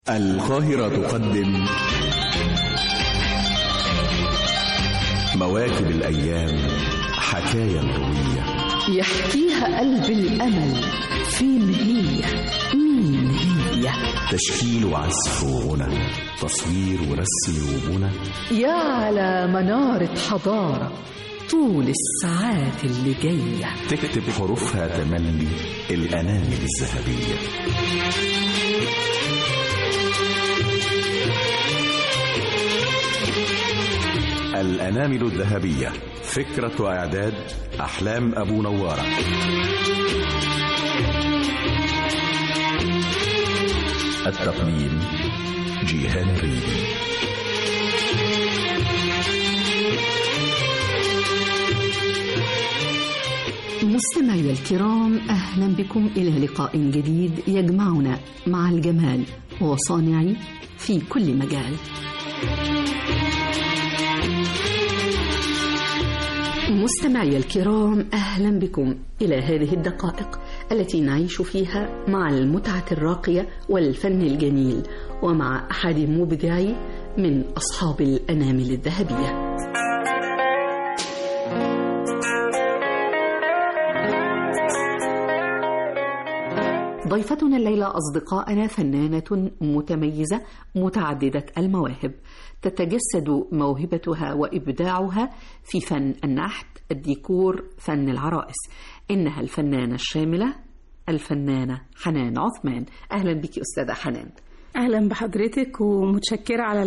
القاهرة تقدم مواكب الأيام، حكاية روية يحكيها قلب الأمل. فين هي؟ مين هي؟ تشكيل وعزف وغنى، تصوير ورسم وبنى، يا على منارة حضارة طول الساعات اللي جاية تكتب حروفها تملي الأنامل الذهبية. الأنامل الذهبية، فكرة وإعداد أحلام أبو نوارة. التقديم جيهان الريدي. مستمعي الكرام، أهلا بكم إلى لقاء جديد يجمعنا مع الجمال وصانعي في كل مجال. مستمعي الكرام، أهلا بكم إلى هذه الدقائق التي نعيش فيها مع المتعة الراقية والفن الجميل، ومع أحد مبدعي من أصحاب الأنامل الذهبية. ضيفتنا الليلة أصدقائنا فنانة متميزة متعددة المواهب، تتجسد موهبتها وإبداعها في فن النحت، الديكور، فن العرائس. إنها الفنانة الشاملة، الفنانة حنان عثمان. أهلا بك أستاذة حنان. أهلا بحضرتك ومتشكرة على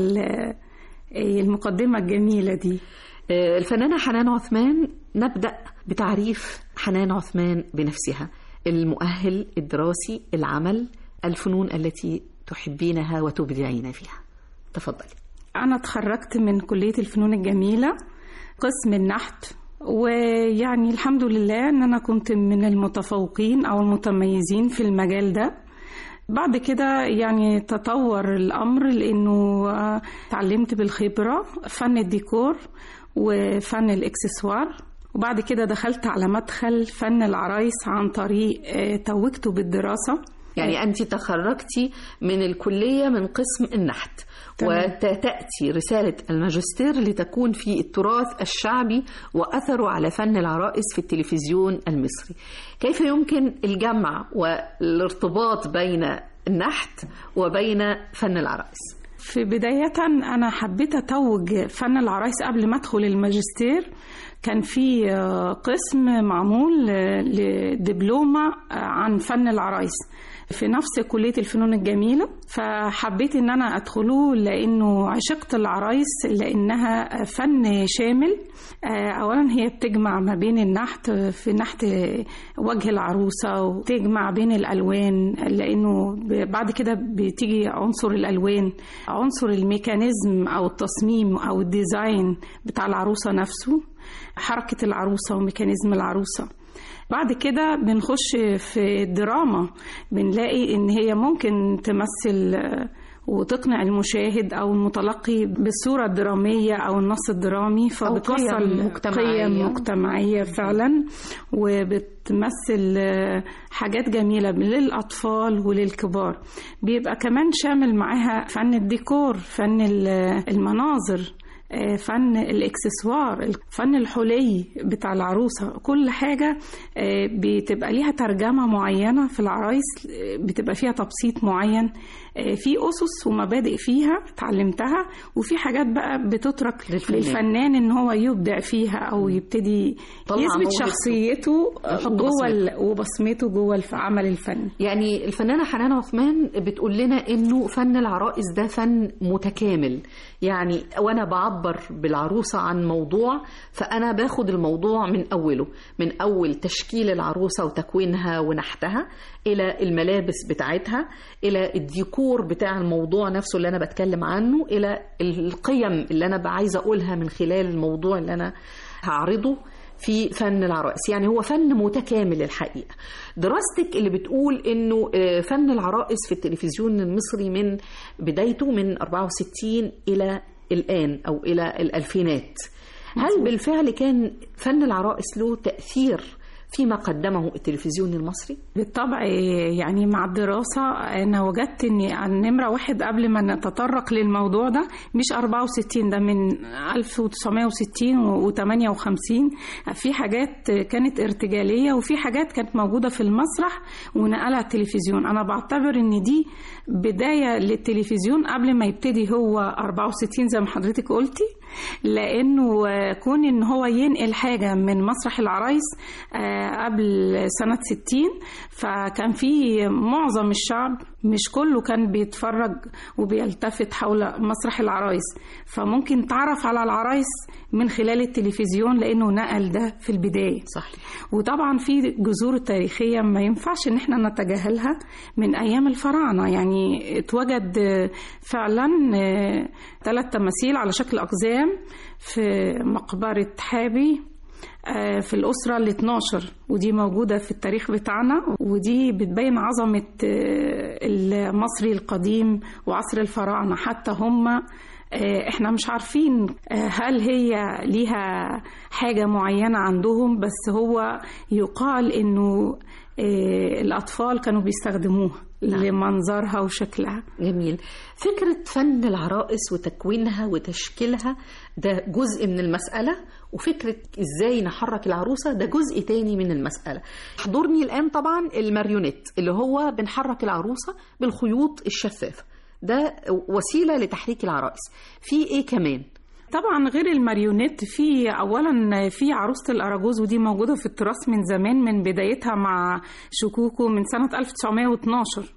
المقدمة الجميلة دي. الفنانة حنان عثمان، نبدأ بتعريف حنان عثمان بنفسها، المؤهل الدراسي، العمل، الفنون التي تحبينها وتبدعين فيها. تفضلي. أنا تخرجت من كلية الفنون الجميلة قسم النحت، ويعني الحمد لله أن أنا كنت من المتفوقين أو المتميزين في المجال ده. بعد كده يعني تطور الأمر لأنه تعلمت بالخبرة فن الديكور وفن الإكسسوار، وبعد كده دخلت على مدخل فن العرايس عن طريق توجته بالدراسة. يعني أنت تخرجتي من الكلية من قسم النحت، وتأتي رسالة الماجستير لتكون في التراث الشعبي وأثره على فن العرائس في التلفزيون المصري. كيف يمكن الجمع والارتباط بين النحت وبين فن العرائس؟ في بداية أنا حبيت أتوج فن العرايس قبل ما أدخل الماجستير. كان في قسم معمول لدبلومة عن فن العرايس في نفس كلية الفنون الجميلة، فحبيت ان انا ادخله لانه عشقت العرايس، لانها فن شامل. اولا هي بتجمع ما بين النحت، في نحت وجه العروسة، وتجمع بين الالوان، لانه بعد كده بتيجي عنصر الالوان، عنصر الميكانيزم او التصميم او الديزاين بتاع العروسة نفسه، حركة العروسة وميكانيزم العروسة. بعد كده بنخش في الدراما، بنلاقي ان هي ممكن تمثل وتقنع المشاهد او المتلقي بالصورة الدرامية او النص الدرامي، فبتوصل قيم مجتمعية فعلا، وبتمثل حاجات جميلة للأطفال وللكبار. بيبقى كمان شامل معاها فن الديكور، فن المناظر، فن الإكسسوار، فن الحلي بتاع العروسة. كل حاجة بتبقى ليها ترجمة معينة في العرايس، بتبقى فيها تبسيط معين، في أسس ومبادئ فيها اتعلمتها، وفي حاجات بقى بتترك للفنان ان هو يبدع فيها او يبتدي يثبت شخصيته جوه وبصمته جوه عمل الفن. يعني الفنانة حنان عثمان بتقول لنا انه فن العرائس ده فن متكامل. يعني وانا بعبر بالعروسة عن موضوع، فانا باخد الموضوع من اوله، من اول تشكيل العروسة وتكوينها ونحتها، الى الملابس بتاعتها، الى الديكور بتاع الموضوع نفسه اللي انا بتكلم عنه، الى القيم اللي انا عايزة اقولها من خلال الموضوع اللي انا هعرضه في فن العرائس. يعني هو فن متكامل الحقيقة. دراستك اللي بتقول انه فن العرائس في التلفزيون المصري من بدايته من 64 الى الآن او الى الألفينات، هل بالفعل كان فن العرائس له تأثير فيما قدمه التلفزيون المصري؟ بالطبع، يعني مع الدراسة أنا وجدت أن نمرة واحد قبل ما نتطرق للموضوع ده مش 64، ده من 1960 و58 في حاجات كانت ارتجالية وفي حاجات كانت موجودة في المسرح ونقلها التلفزيون. أنا بعتبر أن دي بداية للتلفزيون قبل ما يبتدي هو 64 زي ما حضرتك قلتي، لأنه كون أن هو ينقل حاجة من مسرح العرايس قبل سنة 60، فكان في معظم الشعب مش كله كان بيتفرج وبيلتفت حول مسرح العرايس، فممكن تعرف على العرايس من خلال التلفزيون لأنه نقل ده في البداية. صحيح. وطبعا في جذور تاريخية ما ينفعش ان احنا نتجاهلها من أيام الفراعنة. يعني اتوجد فعلا 3 تماثيل على شكل أقزام في مقبرة حابي في الأسرة ال12، ودي موجودة في التاريخ بتاعنا، ودي بتبين عظمة المصري القديم وعصر الفراعنة. حتى هم احنا مش عارفين هل هي ليها حاجة معينة عندهم، بس هو يقال انه الأطفال كانوا بيستخدموها لمنظرها وشكلها. جميل. فكرة فن العرائس وتكوينها وتشكيلها ده جزء من المسألة، وفكرة ازاي نحرك العروسة ده جزء تاني من المسألة. حضرني الآن طبعا الماريونيت اللي هو بنحرك العروسة بالخيوط الشفافة، ده وسيلة لتحريك العرائس. في ايه كمان؟ طبعا غير الماريونيت في اولا في عروسة الأراجوز، ودي موجودة في التراث من زمان من بدايتها مع شكوكو من سنة 1912.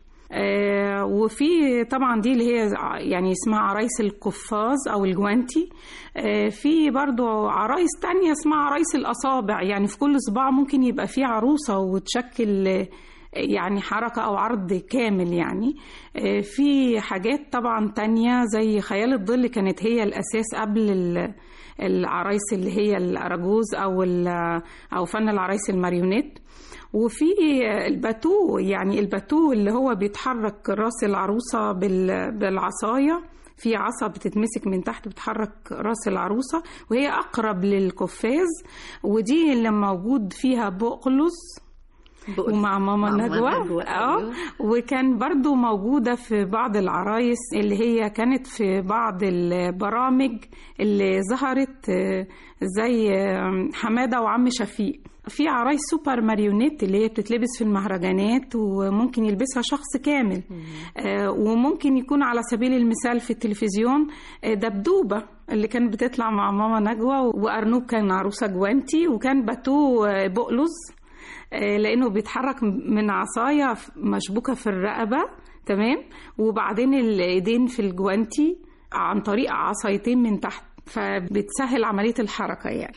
وفي طبعا دي اللي هي يعني اسمها عرايس القفاز او الجوانتي. في برضو عرايس تانية اسمها عرايس الأصابع، يعني في كل صباع ممكن يبقى فيه عروسة وتشكل يعني حركة أو عرض كامل. يعني في حاجات طبعا تانية زي خيال الظل كانت هي الأساس قبل العرايس اللي هي الأراجوز أو فن العرايس الماريونيت. وفي الباتو، يعني الباتو اللي هو بيتحرك راس العروسة بالعصاية، في عصا بتتمسك من تحت بتحرك راس العروسة وهي أقرب للقفاز، ودي اللي موجود فيها بقلص ومع ماما نجوى. وكان برضو موجودة في بعض العرايس اللي هي كانت في بعض البرامج اللي ظهرت زي حمادة وعم شفيق. في عرايس سوبر ماريونيت اللي هي بتتلبس في المهرجانات وممكن يلبسها شخص كامل. وممكن يكون على سبيل المثال في التلفزيون دبدوبة اللي كانت بتطلع مع ماما نجوى، وأرنوب كان عروسة جوانتي، وكان باتو بقلص لأنه بيتحرك من عصاية مشبوكة في الرقبة، تمام، وبعدين الإيدين في الجوانتي عن طريق عصايتين من تحت، فبتسهل عملية الحركة. يعني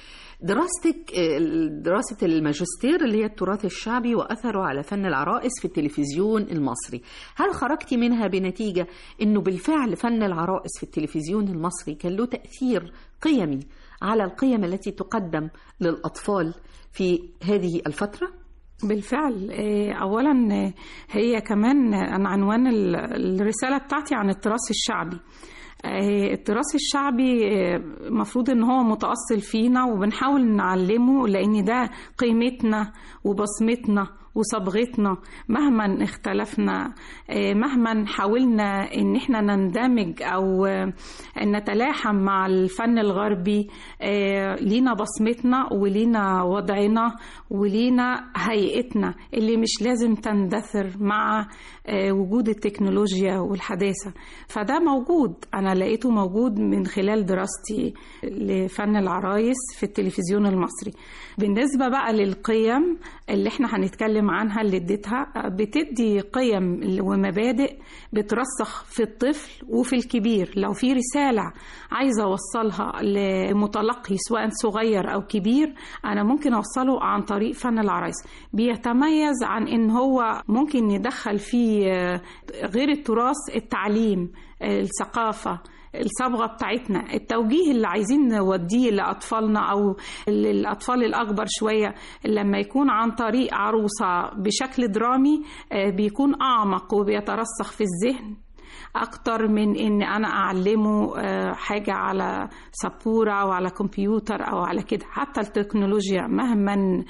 دراسة الماجستير اللي هي التراث الشعبي وأثره على فن العرائس في التلفزيون المصري، هل خرجتي منها بنتيجة أنه بالفعل فن العرائس في التلفزيون المصري كان له تأثير قيمي على القيم التي تقدم للأطفال في هذه الفترة؟ بالفعل. أولا هي كمان أنا عنوان الرسالة بتاعتي عن التراث الشعبي. التراث الشعبي مفروض ان هو متأصل فينا وبنحاول نعلمه، لان ده قيمتنا وبصمتنا وصبغتنا مهما اختلفنا، مهما حاولنا ان احنا نندمج او نتلاحم مع الفن الغربي، لينا بصمتنا ولينا وضعنا ولينا هيئتنا اللي مش لازم تندثر مع وجود التكنولوجيا والحداثة. فده موجود، أنا لقيته موجود من خلال دراستي لفن العرايس في التلفزيون المصري. بالنسبة بقى للقيم اللي احنا هنتكلم عنها اللي اديتها، بتدي قيم ومبادئ بترسخ في الطفل وفي الكبير. لو في رسالة عايزة أوصلها لمتلقي سواء صغير أو كبير، أنا ممكن أوصله عن طريق فن العرايس. بيتميز عن إن هو ممكن يدخل فيه غير التراث التعليم، الثقافة، الصبغة بتاعتنا، التوجيه اللي عايزين نوديه لأطفالنا أو للأطفال الأكبر شوية. لما يكون عن طريق عروسة بشكل درامي بيكون أعمق وبيترسخ في الذهن أكتر من إن أنا أعلمه حاجة على سبورة أو على كمبيوتر أو على كده. حتى التكنولوجيا مهما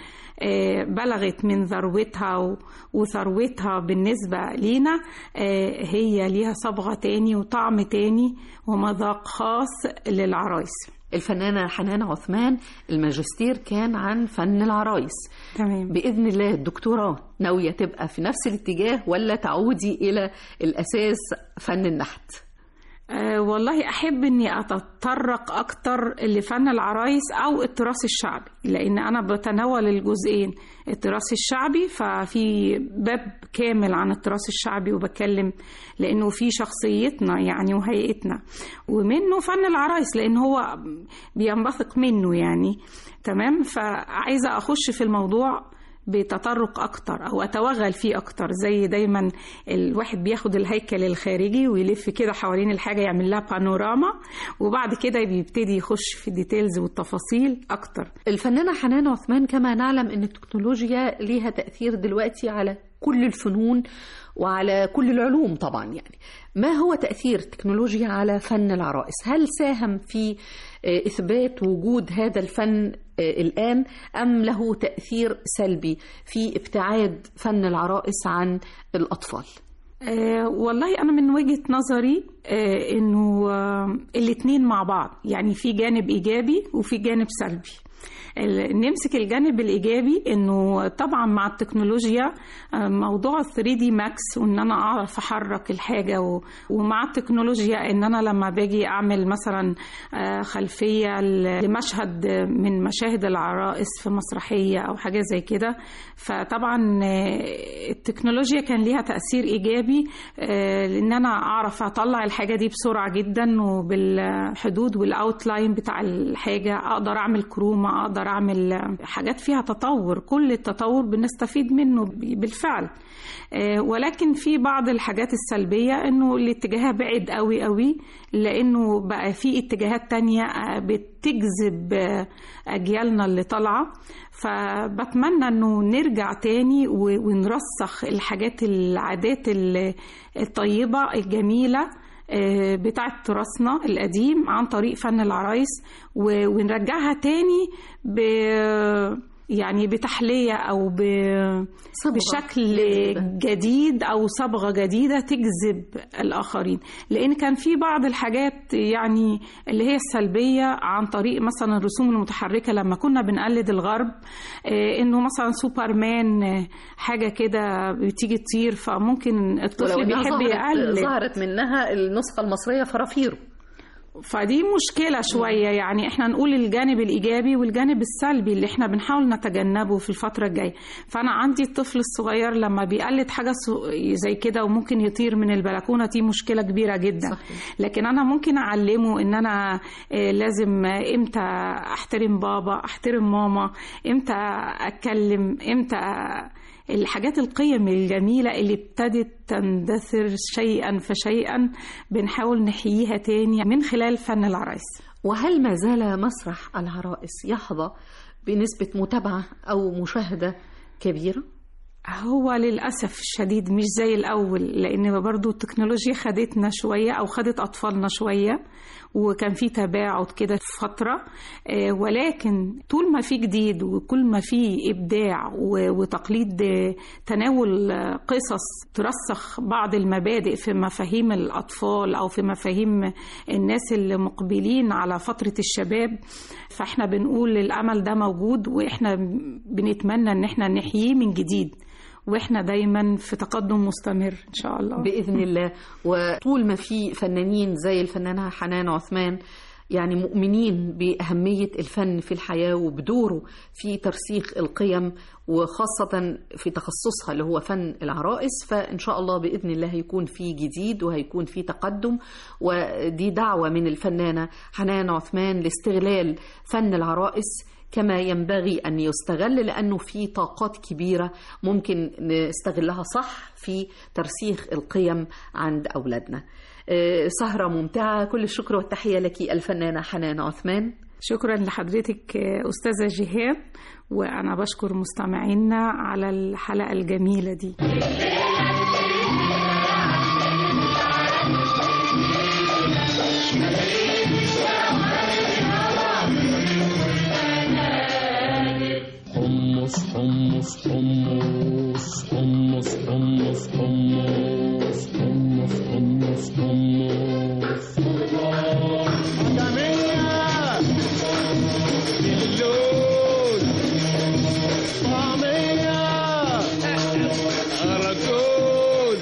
بلغت من ذروتها وثروتها بالنسبة لينا، هي ليها صبغة تاني وطعم تاني ومذاق خاص للعرايس. الفنانة حنان عثمان الماجستير كان عن فن العرايس. تمام. بإذن الله الدكتوراه ناوية تبقى في نفس الاتجاه ولا تعودي إلى الأساس فن النحت؟ والله أحب أني أتطرق أكتر لفن العرايس أو التراث الشعبي، لأن أنا بتناول الجزئين، التراث الشعبي ففي باب كامل عن التراث الشعبي وبكلم لأنه في شخصيتنا يعني وهيئتنا، ومنه فن العرايس لأن هو بينبثق منه يعني. تمام. فعايزة أخش في الموضوع بتطرق أكتر أو أتوغل فيه أكتر، زي دايما الواحد بياخد الهيكل الخارجي ويلف كده حوالين الحاجة يعمل لها بانوراما، وبعد كده بيبتدي يخش في الديتيلز والتفاصيل أكتر. الفنانة حنان عثمان كما نعلم أن التكنولوجيا ليها تأثير دلوقتي على كل الفنون وعلى كل العلوم طبعا، يعني ما هو تأثير التكنولوجيا على فن العرائس؟ هل ساهم في إثبات وجود هذا الفن الآن أم له تأثير سلبي في ابتعاد فن العرائس عن الأطفال؟ والله أنا من وجهة نظري إنه الاتنين مع بعض، يعني في جانب إيجابي وفي جانب سلبي. نمسك الجانب الإيجابي إنه طبعا مع التكنولوجيا موضوع 3D Max وإن أنا أعرف أحرك الحاجة، ومع التكنولوجيا إن أنا لما باجي أعمل مثلا خلفية لمشهد من مشاهد العرائس في مسرحية أو حاجة زي كده، فطبعا التكنولوجيا كان ليها تأثير إيجابي لأن أنا أعرف أطلع الحاجة دي بسرعة جدا وبالحدود والأوتلاين بتاع الحاجة، أقدر أعمل كرومة، أقدر أعمل حاجات فيها تطور. كل التطور بنستفيد منه بالفعل، ولكن في بعض الحاجات السلبية إنه الاتجاه بعيد قوي قوي، لأنه بقى في اتجاهات تانية بتجذب أجيالنا اللي طالعة. فبتمنى إنه نرجع تاني ونرسخ الحاجات العادات الطيبة الجميلة بتاعة تراثنا القديم عن طريق فن العرايس، ونرجعها تاني يعني بتحلية أو بشكل جديد أو صبغة جديدة تجذب الآخرين. لأن كان في بعض الحاجات يعني اللي هي السلبية عن طريق مثلا الرسوم المتحركة لما كنا بنقلد الغرب، إنه مثلا سوبرمان حاجة كده بتيجي تطير، فممكن الطفل بيحب يقلد. ظهرت منها النسخة المصرية فرافيرو، فدي مشكلة شوية. يعني احنا نقول الجانب الإيجابي والجانب السلبي اللي احنا بنحاول نتجنبه في الفترة الجاية. فأنا عندي الطفل الصغير لما بيقلد حاجة زي كده وممكن يطير من البلكونة، دي مشكلة كبيرة جدا. صحيح. لكن أنا ممكن أعلمه إن أنا لازم إمتى أحترم بابا، أحترم ماما، إمتى أتكلم، إمتى الحاجات القيم الجميلة اللي ابتدت تندثر شيئا فشيئا بنحاول نحييها تاني من خلال فن العرايس. وهل ما زال مسرح العرائس يحظى بنسبة متابعة أو مشاهدة كبيرة؟ هو للأسف الشديد مش زي الأول، لأن برضو التكنولوجيا خدتنا شوية أو خدت أطفالنا شوية، وكان في تباعد كده في فترة. ولكن طول ما في جديد وكل ما في إبداع وتقليد تناول قصص ترسخ بعض المبادئ في مفاهيم الأطفال أو في مفاهيم الناس اللي مقبلين على فترة الشباب، فإحنا بنقول الأمل ده موجود، وإحنا بنتمنى إن إحنا نحييه من جديد، وإحنا دايما في تقدم مستمر إن شاء الله بإذن الله. وطول ما في فنانين زي الفنانة حنان عثمان يعني مؤمنين بأهمية الفن في الحياة وبدوره في ترسيخ القيم، وخاصة في تخصصها اللي هو فن العرائس، فإن شاء الله بإذن الله هيكون في جديد وهيكون في تقدم. ودي دعوة من الفنانة حنان عثمان لاستغلال فن العرائس كما ينبغي أن يستغل، لأنه في طاقات كبيرة ممكن نستغلها صح في ترسيخ القيم عند أولادنا. سهرة ممتعة، كل الشكر والتحية لك الفنانة حنان عثمان. شكرا لحضرتك أستاذة جيهان، وأنا بشكر مستمعينا على الحلقة الجميلة دي. حمص حمص حمص حمص حمص حمص حمص حمص عجمية اللون طعمية أراكون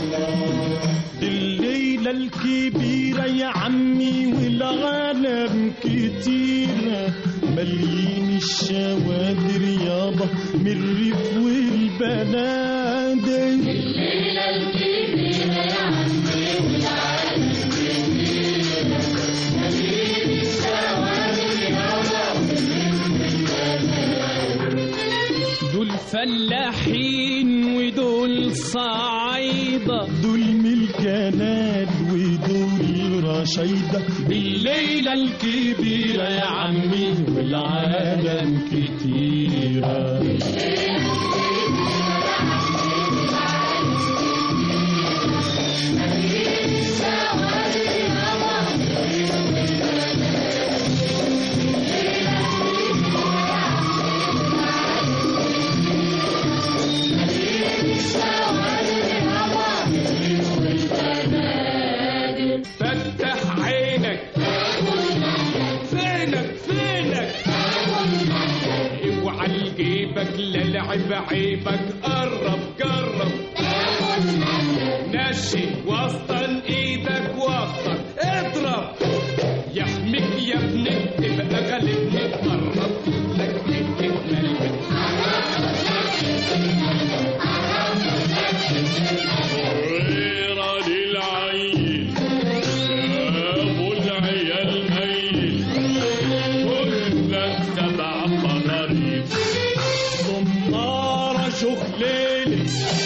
الليلة الكبيرة يا عمي والعالم كتيرة مليين الشوادر يابا من الريف والبنادق الليلة الكبيرة يا عمي والعالم كتيرة مليين الشوادر يابا من الريف والبنادق دول فلاحين ودول صعايدة دول ملكانات ودول رشيدة بالليلة الكبيرة يا عمي والعالم كتيرة فتح عينك فينك اوعى لجيبك لا لعب عيبك قرب نشي وسطن ايدك وسطك اضرب يحميك يا ابني تبقى غالبني قرب لك تتملك غير للعين ابو العيال ميل كلك سبع قراريب صمارة شخليلي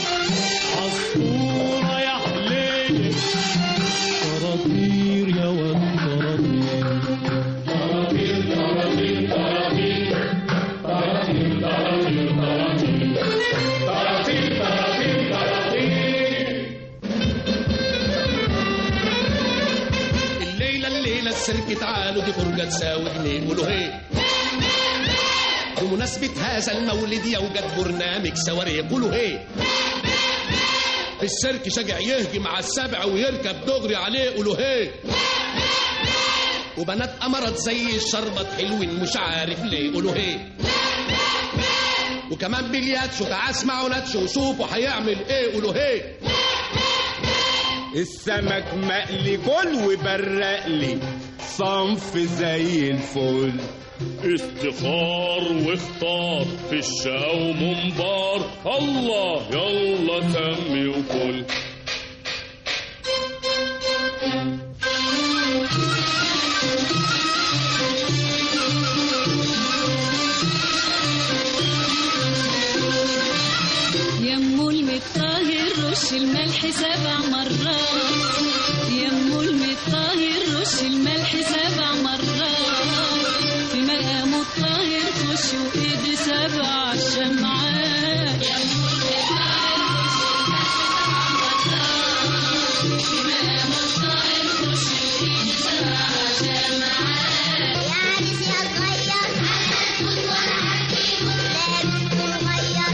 عصفورة يا حليلي طراطير يا واد طراطير الليلة السلك تعالوا دي فرجة تساوي جنيه قولوا هي بمناسبة هذا المولد يوجد برنامج سواري قولوا هي السيرك شجع يهجم على السبع ويركب دغري عليه قولوا هي وبنات أمرت زي الشربط حلوين مش عارف ليه قولوا هي وكمان بلياتشو تعال اسمعوا ناتشو وشوفوا هيعمل ايه قولوا هي السمك مقلي كل وبرق لي صنف زي الفل استخار واختار في الشقا ومنبار الله يلا سمي وكل يمو المطاهر رش الملح 7 مرات يمو المطاهر رش الملح 7 مرات في مقام الطاهر خش وايد 7 شمعات يمو المطاهر رش الملح 7 مرات في مقام الطاهر خش وايد 7 شمعات يا عريس يا صغير هتكون وانا هجيب لابس صغير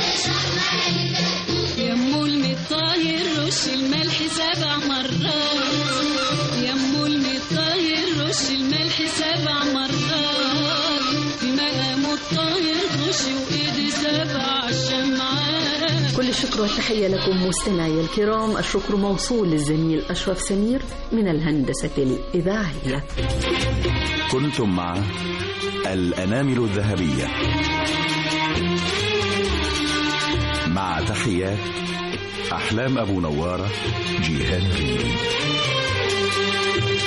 يمو المطاهر رش الملح 7 مرات يمو المطاهر رش الملح 7 مرات في مقام الطاهر خش وايدي 7 شمعات. كل الشكر والتحية لكم مستمعي الكرام. الشكر موصول للزميل أشرف سمير من الهندسة الإذاعية. كنتم مع الأنامل الذهبية مع تحيات أحلام أبو نوارة جيهان ريدي.